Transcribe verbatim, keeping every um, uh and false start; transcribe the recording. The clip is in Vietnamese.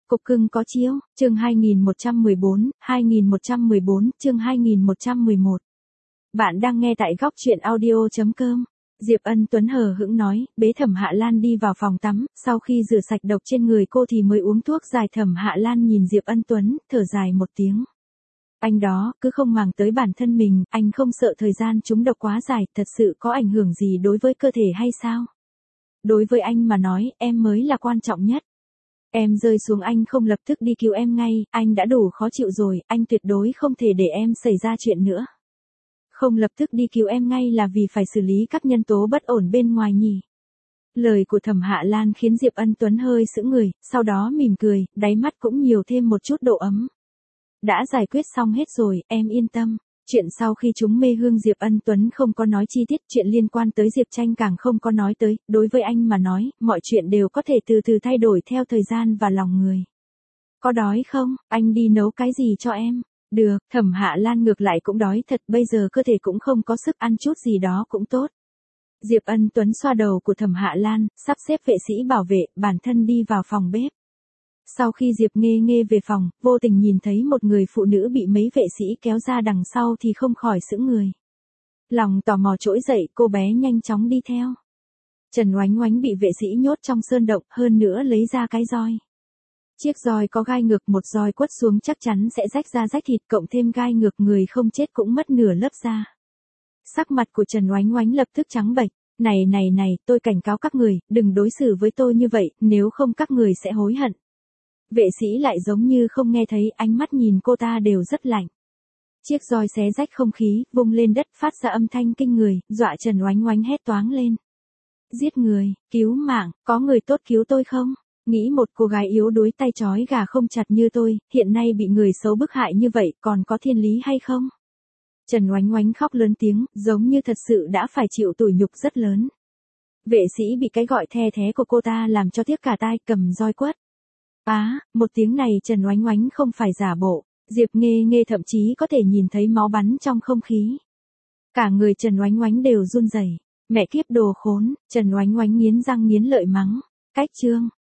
Cục cưng có chiếu, chương hai nghìn một trăm mười bốn, hai nghìn một trăm mười bốn, chương hai nghìn một trăm mười một. Bạn đang nghe tại góc truyện audio chấm com. Diệp Ân Tuấn hờ hững nói, bế Thẩm Hạ Lan đi vào phòng tắm, sau khi rửa sạch độc trên người cô thì mới uống thuốc giải. Thẩm Hạ Lan nhìn Diệp Ân Tuấn, thở dài một tiếng. Anh đó, cứ không màng tới bản thân mình, anh không sợ thời gian trúng độc quá dài, thật sự có ảnh hưởng gì đối với cơ thể hay sao? Đối với anh mà nói, em mới là quan trọng nhất. Em rơi xuống anh không lập tức đi cứu em ngay, anh đã đủ khó chịu rồi, anh tuyệt đối không thể để em xảy ra chuyện nữa. Không lập tức đi cứu em ngay là vì phải xử lý các nhân tố bất ổn bên ngoài nhỉ. Lời của Thẩm Hạ Lan khiến Diệp Ân Tuấn hơi sững người, sau đó mỉm cười, đáy mắt cũng nhiều thêm một chút độ ấm. Đã giải quyết xong hết rồi, em yên tâm. Chuyện sau khi chúng mê hương Diệp Ân Tuấn không có nói chi tiết, chuyện liên quan tới Diệp Tranh càng không có nói tới, đối với anh mà nói, mọi chuyện đều có thể từ từ thay đổi theo thời gian và lòng người. Có đói không, anh đi nấu cái gì cho em? Được, Thẩm Hạ Lan ngược lại cũng đói thật, bây giờ cơ thể cũng không có sức ăn chút gì đó cũng tốt. Diệp Ân Tuấn xoa đầu của Thẩm Hạ Lan, sắp xếp vệ sĩ bảo vệ, bản thân đi vào phòng bếp. Sau khi Diệp Nghê Nghê về phòng, vô tình nhìn thấy một người phụ nữ bị mấy vệ sĩ kéo ra đằng sau thì không khỏi sững người. Lòng tò mò trỗi dậy, cô bé nhanh chóng đi theo. Trần Oánh Oánh bị vệ sĩ nhốt trong sơn động, hơn nữa lấy ra cái roi. Chiếc roi có gai ngược, một roi quất xuống chắc chắn sẽ rách da rách thịt, cộng thêm gai ngược người không chết cũng mất nửa lớp da. Sắc mặt của Trần Oánh Oánh lập tức trắng bệch. Này này này, tôi cảnh cáo các người, đừng đối xử với tôi như vậy, nếu không các người sẽ hối hận. Vệ sĩ lại giống như không nghe thấy, ánh mắt nhìn cô ta đều rất lạnh. Chiếc roi xé rách không khí, vung lên đất phát ra âm thanh kinh người, dọa Trần Oánh Oánh hét toáng lên. Giết người, cứu mạng, có người tốt cứu tôi không? Nghĩ một cô gái yếu đuối tay trói gà không chặt như tôi, hiện nay bị người xấu bức hại như vậy, còn có thiên lý hay không? Trần Oánh Oánh khóc lớn tiếng, giống như thật sự đã phải chịu tủi nhục rất lớn. Vệ sĩ bị cái gọi the thé của cô ta làm cho tiếc cả tai, cầm roi quất. Á, à, một tiếng này Trần Oánh Oánh không phải giả bộ, Diệp Nghê Nghê thậm chí có thể nhìn thấy máu bắn trong không khí. Cả người Trần Oánh Oánh đều run rẩy. Mẹ kiếp đồ khốn, Trần Oánh Oánh nghiến răng nghiến lợi mắng. Cách chương,